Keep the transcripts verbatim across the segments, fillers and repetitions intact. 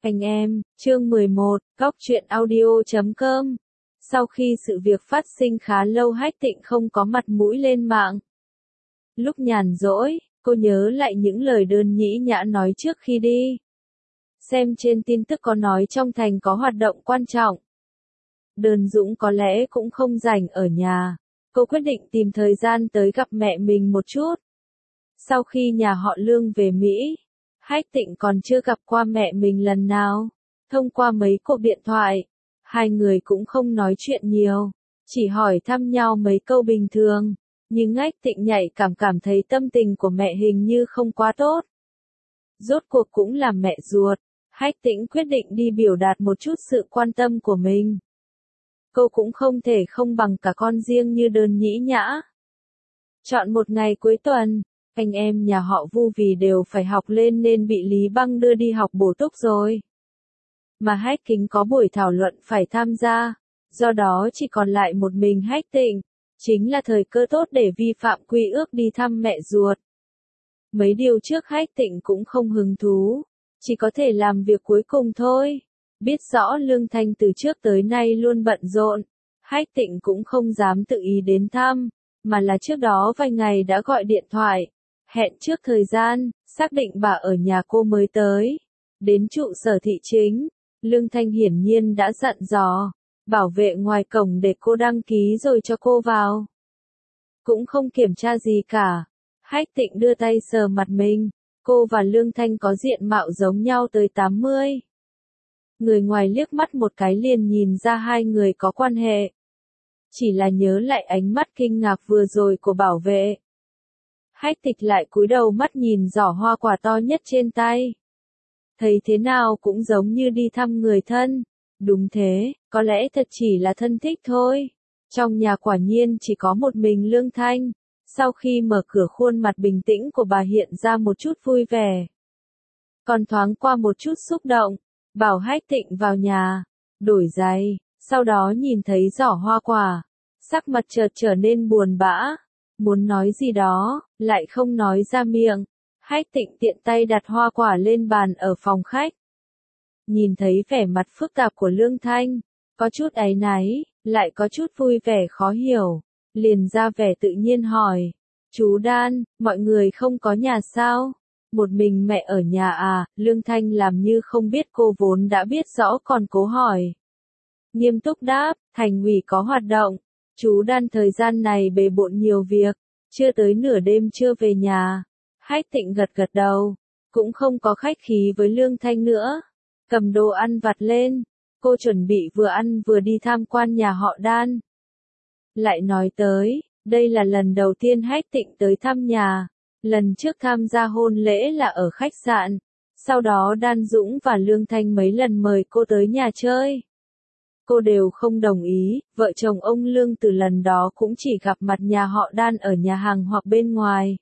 Anh em, chương mười một, góc truyện audio chấm com. Sau khi sự việc phát sinh khá lâu Hách Tịnh không có mặt mũi lên mạng. Lúc nhàn rỗi, cô nhớ lại những lời đơn nhĩ nhã nói trước khi đi. Xem trên tin tức có nói trong thành có hoạt động quan trọng. Đơn Dũng có lẽ cũng không rảnh ở nhà. Cô quyết định tìm thời gian tới gặp mẹ mình một chút. Sau khi nhà họ Lương về Mỹ, Hách Tịnh còn chưa gặp qua mẹ mình lần nào. Thông qua mấy cuộc điện thoại, hai người cũng không nói chuyện nhiều, chỉ hỏi thăm nhau mấy câu bình thường. Nhưng Hách Tịnh nhạy cảm cảm thấy tâm tình của mẹ hình như không quá tốt. Rốt cuộc cũng là mẹ ruột, Hách Tịnh quyết định đi biểu đạt một chút sự quan tâm của mình. Cô cũng không thể không bằng cả con riêng như Đơn nhĩ nhã. Chọn một ngày cuối tuần, anh em nhà họ Vu vì đều phải học lên nên bị Lý Băng đưa đi học bổ túc rồi. Mà Hách Kính có buổi thảo luận phải tham gia, do đó chỉ còn lại một mình Hách Tịnh, chính là thời cơ tốt để vi phạm quy ước đi thăm mẹ ruột. Mấy điều trước Hách Tịnh cũng không hứng thú, chỉ có thể làm việc cuối cùng thôi. Biết rõ Lương Thanh từ trước tới nay luôn bận rộn, Hách Tịnh cũng không dám tự ý đến thăm, mà là trước đó vài ngày đã gọi điện thoại, hẹn trước thời gian, xác định bà ở nhà cô mới tới. Đến trụ sở thị chính, Lương Thanh hiển nhiên đã dặn dò, bảo vệ ngoài cổng để cô đăng ký rồi cho cô vào. Cũng không kiểm tra gì cả. Hách Tịnh đưa tay sờ mặt mình, cô và Lương Thanh có diện mạo giống nhau tới tám mươi. Người ngoài liếc mắt một cái liền nhìn ra hai người có quan hệ. Chỉ là nhớ lại ánh mắt kinh ngạc vừa rồi của bảo vệ. Hách Tịch lại cúi đầu mắt nhìn giỏ hoa quả to nhất trên tay. Thấy thế nào cũng giống như đi thăm người thân. Đúng thế, có lẽ thật chỉ là thân thích thôi. Trong nhà quả nhiên chỉ có một mình Lương Thanh. Sau khi mở cửa khuôn mặt bình tĩnh của bà hiện ra một chút vui vẻ. Còn thoáng qua một chút xúc động, bảo Hách Tịnh vào nhà, đổi giày, sau đó nhìn thấy giỏ hoa quả. Sắc mặt chợt trở nên buồn bã. Muốn nói gì đó, lại không nói ra miệng. Hách Tịnh tiện tay đặt hoa quả lên bàn ở phòng khách. Nhìn thấy vẻ mặt phức tạp của Lương Thanh, có chút áy náy, lại có chút vui vẻ khó hiểu, liền ra vẻ tự nhiên hỏi, chú Đan, mọi người không có nhà sao? Một mình mẹ ở nhà à? Lương Thanh làm như không biết cô vốn đã biết rõ còn cố hỏi. Nghiêm túc đáp, thành ủy có hoạt động. Chú Đan thời gian này bề bộn nhiều việc, chưa tới nửa đêm chưa về nhà. Hách Tịnh gật gật đầu, cũng không có khách khí với Lương Thanh nữa. Cầm đồ ăn vặt lên, cô chuẩn bị vừa ăn vừa đi tham quan nhà họ Đan. Lại nói tới, đây là lần đầu tiên Hách Tịnh tới thăm nhà. Lần trước tham gia hôn lễ là ở khách sạn, sau đó Đan Dũng và Lương Thanh mấy lần mời cô tới nhà chơi. Cô đều không đồng ý, vợ chồng ông Lương từ lần đó cũng chỉ gặp mặt nhà họ Đan ở nhà hàng hoặc bên ngoài.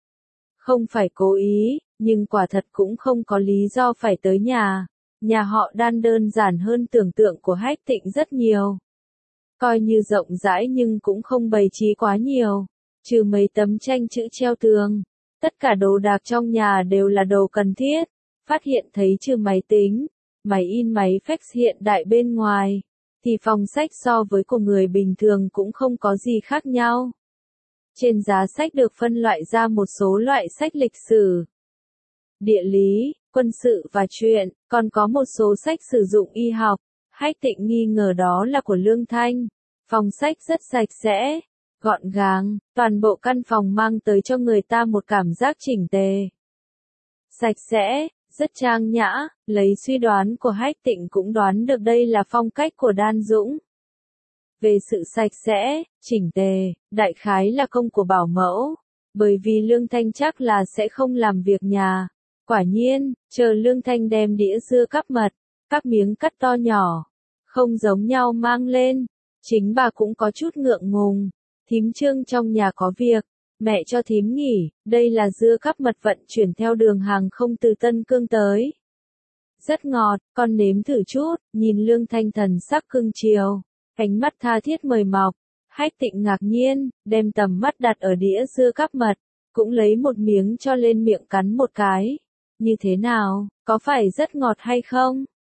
Không phải cố ý, nhưng quả thật cũng không có lý do phải tới nhà. Nhà họ Đan đơn giản hơn tưởng tượng của Hách Tịnh rất nhiều. Coi như rộng rãi nhưng cũng không bày trí quá nhiều, trừ mấy tấm tranh chữ treo tường. Tất cả đồ đạc trong nhà đều là đồ cần thiết. Phát hiện thấy trừ máy tính, máy in máy fax hiện đại bên ngoài, thì phòng sách so với của người bình thường cũng không có gì khác nhau. Trên giá sách được phân loại ra một số loại sách lịch sử, địa lý, quân sự và truyện, còn có một số sách sử dụng y học. Hách Tịnh nghi ngờ đó là của Lương Thanh. Phòng sách rất sạch sẽ, gọn gàng, toàn bộ căn phòng mang tới cho người ta một cảm giác chỉnh tề. Sạch sẽ, rất trang nhã, lấy suy đoán của Hách Tịnh cũng đoán được đây là phong cách của Đan Dũng. Về sự sạch sẽ, chỉnh tề, đại khái là công của bảo mẫu, bởi vì Lương Thanh chắc là sẽ không làm việc nhà. Quả nhiên, chờ Lương Thanh đem đĩa dưa cắp mật, các miếng cắt to nhỏ, không giống nhau mang lên, chính bà cũng có chút ngượng ngùng. Thím Trương trong nhà có việc, mẹ cho thím nghỉ, đây là dưa cắp mật vận chuyển theo đường hàng không từ Tân Cương tới. Rất ngọt, con nếm thử chút. Nhìn Lương Thanh thần sắc cưng chiều, ánh mắt tha thiết mời mọc. Hách Tịnh ngạc nhiên, đem tầm mắt đặt ở đĩa dưa cắp mật, cũng lấy một miếng cho lên miệng cắn một cái. Như thế nào, có phải rất ngọt hay không?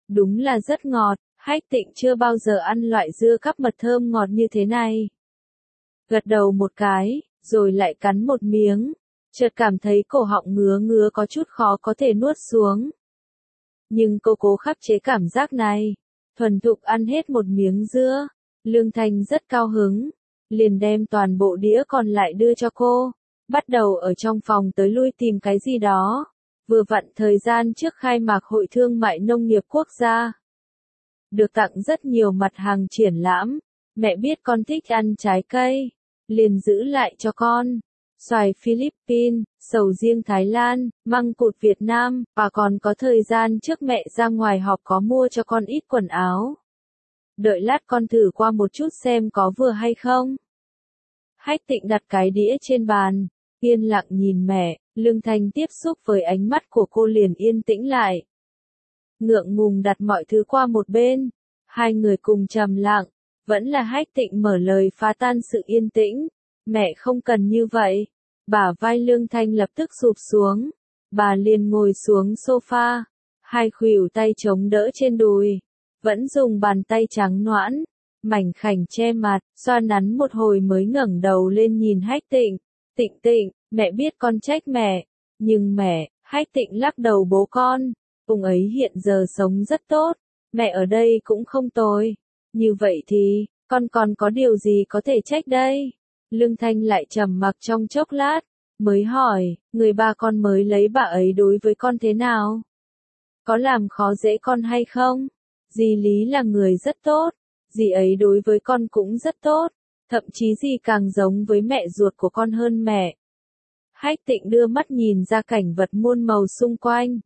Đúng là rất ngọt, Hách Tịnh chưa bao giờ ăn loại dưa cắp mật thơm ngọt như thế này. Gật đầu một cái, rồi lại cắn một miếng, chợt cảm thấy cổ họng ngứa ngứa có chút khó có thể nuốt xuống. Nhưng cô cố khắc chế cảm giác này, thuần thục ăn hết một miếng dưa, Lương Thanh rất cao hứng, liền đem toàn bộ đĩa còn lại đưa cho cô, bắt đầu ở trong phòng tới lui tìm cái gì đó, vừa vặn thời gian trước khai mạc Hội Thương mại Nông nghiệp Quốc gia. Được tặng rất nhiều mặt hàng triển lãm, mẹ biết con thích ăn trái cây, liền giữ lại cho con. Xoài Philippines, sầu riêng Thái Lan, măng cụt Việt Nam, và còn có thời gian trước mẹ ra ngoài họp có mua cho con ít quần áo. Đợi lát con thử qua một chút xem có vừa hay không. Hách Tịnh đặt cái đĩa trên bàn, yên lặng nhìn mẹ, Lương Thanh tiếp xúc với ánh mắt của cô liền yên tĩnh lại. Ngượng ngùng đặt mọi thứ qua một bên, hai người cùng trầm lặng, vẫn là Hách Tịnh mở lời phá tan sự yên tĩnh. Mẹ không cần như vậy. Bả vai Lương Thanh lập tức sụp xuống. Bà liền ngồi xuống sofa, hai khuỷu tay chống đỡ trên đùi, vẫn dùng bàn tay trắng nõn, mảnh khảnh che mặt, xoa nắn một hồi mới ngẩng đầu lên nhìn Hách Tịnh. Tịnh Tịnh, mẹ biết con trách mẹ, nhưng mẹ, Hách Tịnh lắc đầu bố con, ông ấy hiện giờ sống rất tốt, mẹ ở đây cũng không tồi. Như vậy thì, con còn có điều gì có thể trách đây? Lương Thanh lại trầm mặc trong chốc lát, mới hỏi, người ba con mới lấy bà ấy đối với con thế nào? Có làm khó dễ con hay không? Dì Lý là người rất tốt, dì ấy đối với con cũng rất tốt, thậm chí dì càng giống với mẹ ruột của con hơn mẹ. Hách Tịnh đưa mắt nhìn ra cảnh vật muôn màu xung quanh.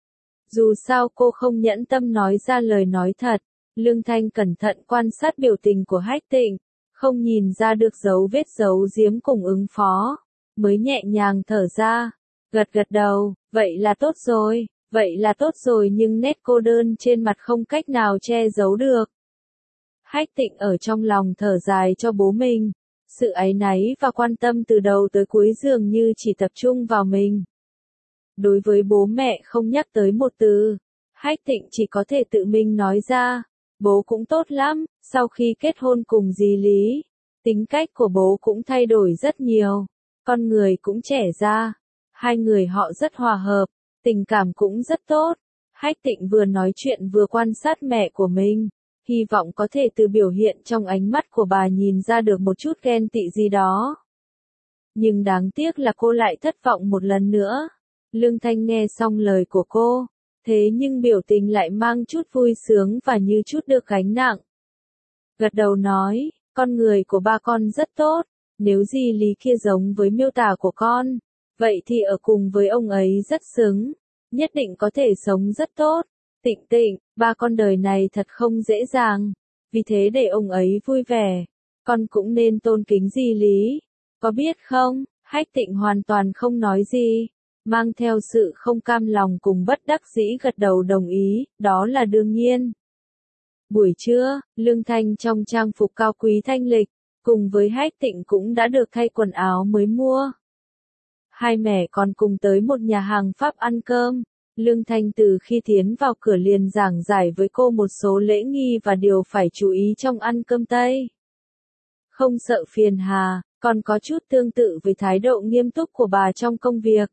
Dù sao cô không nhẫn tâm nói ra lời nói thật, Lương Thanh cẩn thận quan sát biểu tình của Hách Tịnh, không nhìn ra được dấu vết giấu giếm cùng ứng phó, mới nhẹ nhàng thở ra, gật gật đầu, vậy là tốt rồi, vậy là tốt rồi nhưng nét cô đơn trên mặt không cách nào che giấu được. Hách Tịnh ở trong lòng thở dài cho bố mình, sự áy náy và quan tâm từ đầu tới cuối dường như chỉ tập trung vào mình. Đối với bố mẹ không nhắc tới một từ, Hách Tịnh chỉ có thể tự mình nói ra. Bố cũng tốt lắm, sau khi kết hôn cùng dì Lý, tính cách của bố cũng thay đổi rất nhiều, con người cũng trẻ ra, hai người họ rất hòa hợp, tình cảm cũng rất tốt. Hách Tịnh vừa nói chuyện vừa quan sát mẹ của mình, hy vọng có thể từ biểu hiện trong ánh mắt của bà nhìn ra được một chút ghen tị gì đó. Nhưng đáng tiếc là cô lại thất vọng một lần nữa. Lương Thanh nghe xong lời của cô, thế nhưng biểu tình lại mang chút vui sướng và như chút được gánh nặng. Gật đầu nói, con người của ba con rất tốt, nếu dì Lý kia giống với miêu tả của con, vậy thì ở cùng với ông ấy rất xứng, nhất định có thể sống rất tốt. Tịnh Tịnh, ba con đời này thật không dễ dàng, vì thế để ông ấy vui vẻ, con cũng nên tôn kính dì Lý, có biết không? Hách Tịnh hoàn toàn không nói gì, mang theo sự không cam lòng cùng bất đắc dĩ gật đầu đồng ý, đó là đương nhiên. Buổi trưa, Lương Thanh trong trang phục cao quý thanh lịch, cùng với Hách Tịnh cũng đã được thay quần áo mới mua. Hai mẹ con cùng tới một nhà hàng Pháp ăn cơm, Lương Thanh từ khi tiến vào cửa liền giảng giải với cô một số lễ nghi và điều phải chú ý trong ăn cơm Tây. Không sợ phiền hà, còn có chút tương tự với thái độ nghiêm túc của bà trong công việc.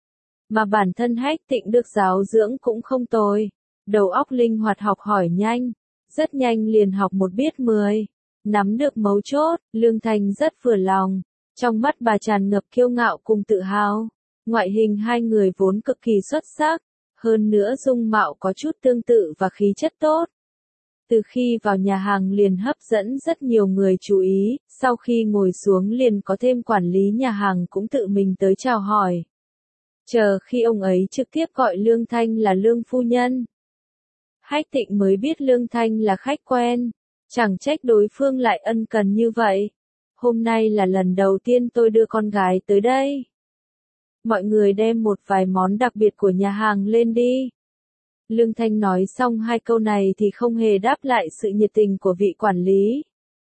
Mà bản thân Hách Tịnh được giáo dưỡng cũng không tồi, đầu óc linh hoạt học hỏi nhanh, rất nhanh liền học một biết mười, nắm được mấu chốt, Lương Thanh rất vừa lòng, trong mắt bà tràn ngập kiêu ngạo cùng tự hào, ngoại hình hai người vốn cực kỳ xuất sắc, hơn nữa dung mạo có chút tương tự và khí chất tốt. Từ khi vào nhà hàng liền hấp dẫn rất nhiều người chú ý, sau khi ngồi xuống liền có thêm quản lý nhà hàng cũng tự mình tới chào hỏi. Chờ khi ông ấy trực tiếp gọi Lương Thanh là Lương phu nhân. Hách Tịnh mới biết Lương Thanh là khách quen, chẳng trách đối phương lại ân cần như vậy. Hôm nay là lần đầu tiên tôi đưa con gái tới đây. Mọi người đem một vài món đặc biệt của nhà hàng lên đi. Lương Thanh nói xong hai câu này thì không hề đáp lại sự nhiệt tình của vị quản lý.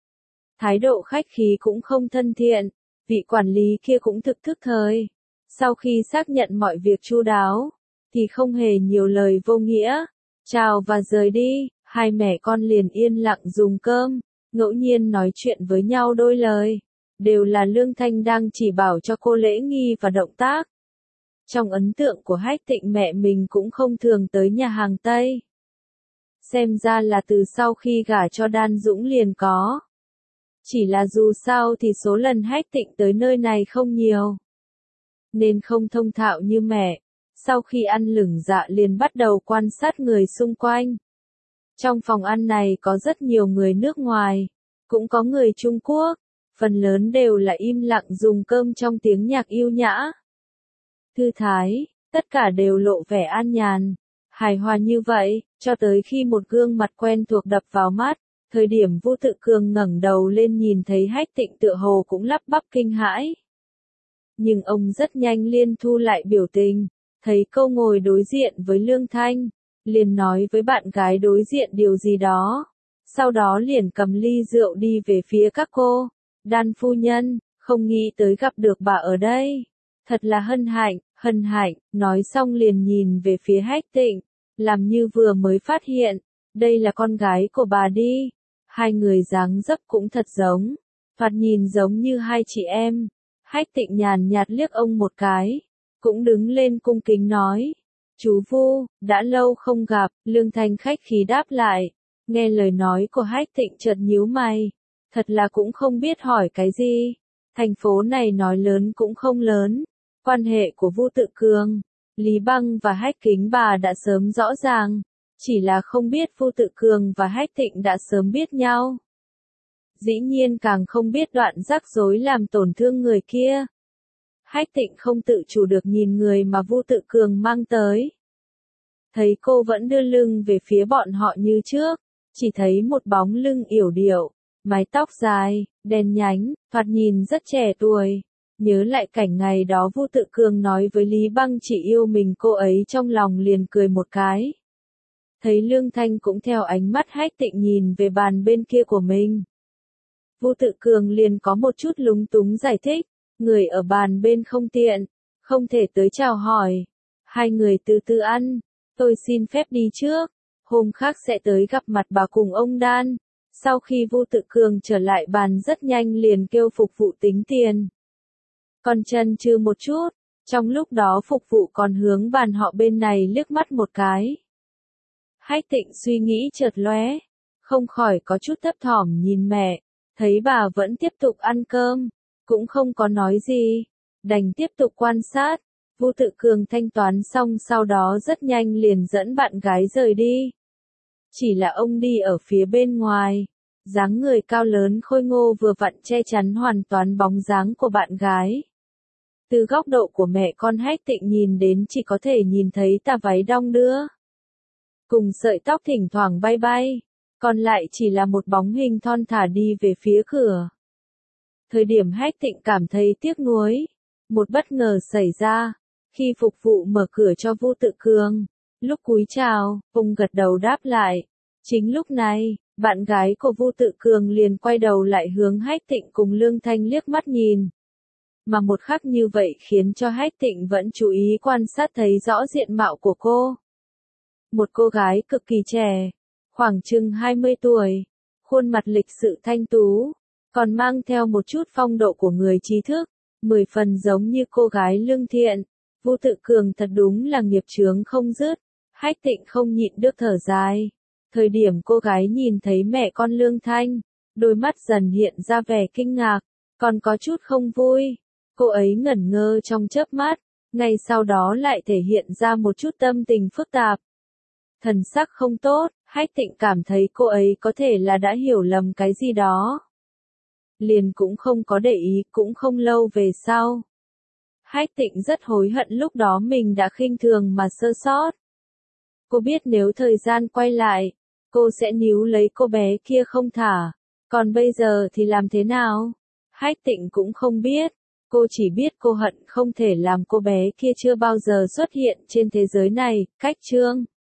Thái độ khách khí cũng không thân thiện, vị quản lý kia cũng thực thức thời. Sau khi xác nhận mọi việc chu đáo, thì không hề nhiều lời vô nghĩa, Chào và rời đi, hai mẹ con liền yên lặng dùng cơm, ngẫu nhiên nói chuyện với nhau đôi lời. Đều là Lương Thanh đang chỉ bảo cho cô lễ nghi và động tác. Trong ấn tượng của Hách Tịnh mẹ mình cũng không thường tới nhà hàng Tây. Xem ra là từ sau khi gả cho Đan Dũng liền có. Chỉ là dù sao thì số lần Hách Tịnh tới nơi này không nhiều. Nên không thông thạo như mẹ. Sau khi ăn lửng dạ liền bắt đầu quan sát người xung quanh. Trong phòng ăn này có rất nhiều người nước ngoài. Cũng có người Trung Quốc. Phần lớn đều là im lặng dùng cơm trong tiếng nhạc yêu nhã. Thư thái, tất cả đều lộ vẻ an nhàn, hài hòa như vậy, cho tới khi một gương mặt quen thuộc đập vào mắt, thời điểm Vu Tự Cường ngẩng đầu lên nhìn thấy Hách Tịnh tựa hồ cũng lắp bắp kinh hãi. Nhưng ông rất nhanh liền thu lại biểu tình, thấy cô ngồi đối diện với Lương Thanh, liền nói với bạn gái đối diện điều gì đó, sau đó liền cầm ly rượu đi về phía các cô. Đan phu nhân, không nghĩ tới gặp được bà ở đây. Thật là hân hạnh, hân hạnh, nói xong liền nhìn về phía Hách Tịnh, làm như vừa mới phát hiện, đây là con gái của bà đi. Hai người dáng dấp cũng thật giống, thoạt nhìn giống như hai chị em. Hách Tịnh nhàn nhạt liếc ông một cái, cũng đứng lên cung kính nói, chú Vu, đã lâu không gặp. Lương Thanh khách khí đáp lại, nghe lời nói của Hách Tịnh chợt nhíu mày. Thật là cũng không biết hỏi cái gì. Thành phố này nói lớn cũng không lớn. Quan hệ của Vu Tự Cường, Lý Băng và Hách Kính bà đã sớm rõ ràng. Chỉ là không biết Vu Tự Cường và Hách Tịnh đã sớm biết nhau. Dĩ nhiên càng không biết đoạn rắc rối làm tổn thương người kia. Hách Tịnh không tự chủ được nhìn người mà Vu Tự Cường mang tới. Thấy cô vẫn đưa lưng về phía bọn họ như trước. Chỉ thấy một bóng lưng yểu điệu. Mái tóc dài, đen nhánh, thoạt nhìn rất trẻ tuổi. Nhớ lại cảnh ngày đó Vu Tự Cường nói với Lý Băng chỉ yêu mình, cô ấy trong lòng liền cười một cái. Thấy Lương Thanh cũng theo ánh mắt Hách Tịnh nhìn về bàn bên kia của mình. Vu Tự Cường liền có một chút lúng túng giải thích, người ở bàn bên không tiện, không thể tới chào hỏi. Hai người từ từ ăn, tôi xin phép đi trước, hôm khác sẽ tới gặp mặt bà cùng ông Đan. Sau khi Vu Tự Cường trở lại bàn rất nhanh liền kêu phục vụ tính tiền. Còn chân chừ một chút, trong lúc đó phục vụ còn hướng bàn họ bên này liếc mắt một cái. Hách Tịnh suy nghĩ chợt lóe, không khỏi có chút thấp thỏm nhìn mẹ, thấy bà vẫn tiếp tục ăn cơm, cũng không có nói gì, đành tiếp tục quan sát. Vu Tự Cường thanh toán xong sau đó rất nhanh liền dẫn bạn gái rời đi. Chỉ là ông đi ở phía bên ngoài, dáng người cao lớn khôi ngô vừa vặn che chắn hoàn toàn bóng dáng của bạn gái. Từ góc độ của mẹ con Hách Tịnh nhìn đến chỉ có thể nhìn thấy tà váy đong đưa. Cùng sợi tóc thỉnh thoảng bay bay, còn lại chỉ là một bóng hình thon thả đi về phía cửa. Thời điểm Hách Tịnh cảm thấy tiếc nuối, một bất ngờ xảy ra, khi phục vụ mở cửa cho Vu Tự Cường. Lúc cúi chào, ông gật đầu đáp lại. Chính lúc này, bạn gái của Vu Tự Cường liền quay đầu lại hướng Hách Tịnh cùng Lương Thanh liếc mắt nhìn. Mà một khắc như vậy khiến cho Hách Tịnh vẫn chú ý quan sát thấy rõ diện mạo của cô. Một cô gái cực kỳ trẻ, khoảng chừng hai mươi tuổi, khuôn mặt lịch sự thanh tú, còn mang theo một chút phong độ của người trí thức, mười phần giống như cô gái lương thiện. Vu Tự Cường thật đúng là nghiệp chướng không dứt. Hách Tịnh không nhịn được thở dài. Thời điểm cô gái nhìn thấy mẹ con Lương Thanh, đôi mắt dần hiện ra vẻ kinh ngạc, còn có chút không vui. Cô ấy ngẩn ngơ trong chớp mắt, ngay sau đó lại thể hiện ra một chút tâm tình phức tạp. Thần sắc không tốt, Hách Tịnh cảm thấy cô ấy có thể là đã hiểu lầm cái gì đó. Liền cũng không có để ý, cũng không lâu về sau. Hách Tịnh rất hối hận lúc đó mình đã khinh thường mà sơ sót. Cô biết nếu thời gian quay lại, cô sẽ níu lấy cô bé kia không thả. Còn bây giờ thì làm thế nào? Hách Tịnh cũng không biết. Cô chỉ biết cô hận không thể làm cô bé kia chưa bao giờ xuất hiện trên thế giới này. Cách chương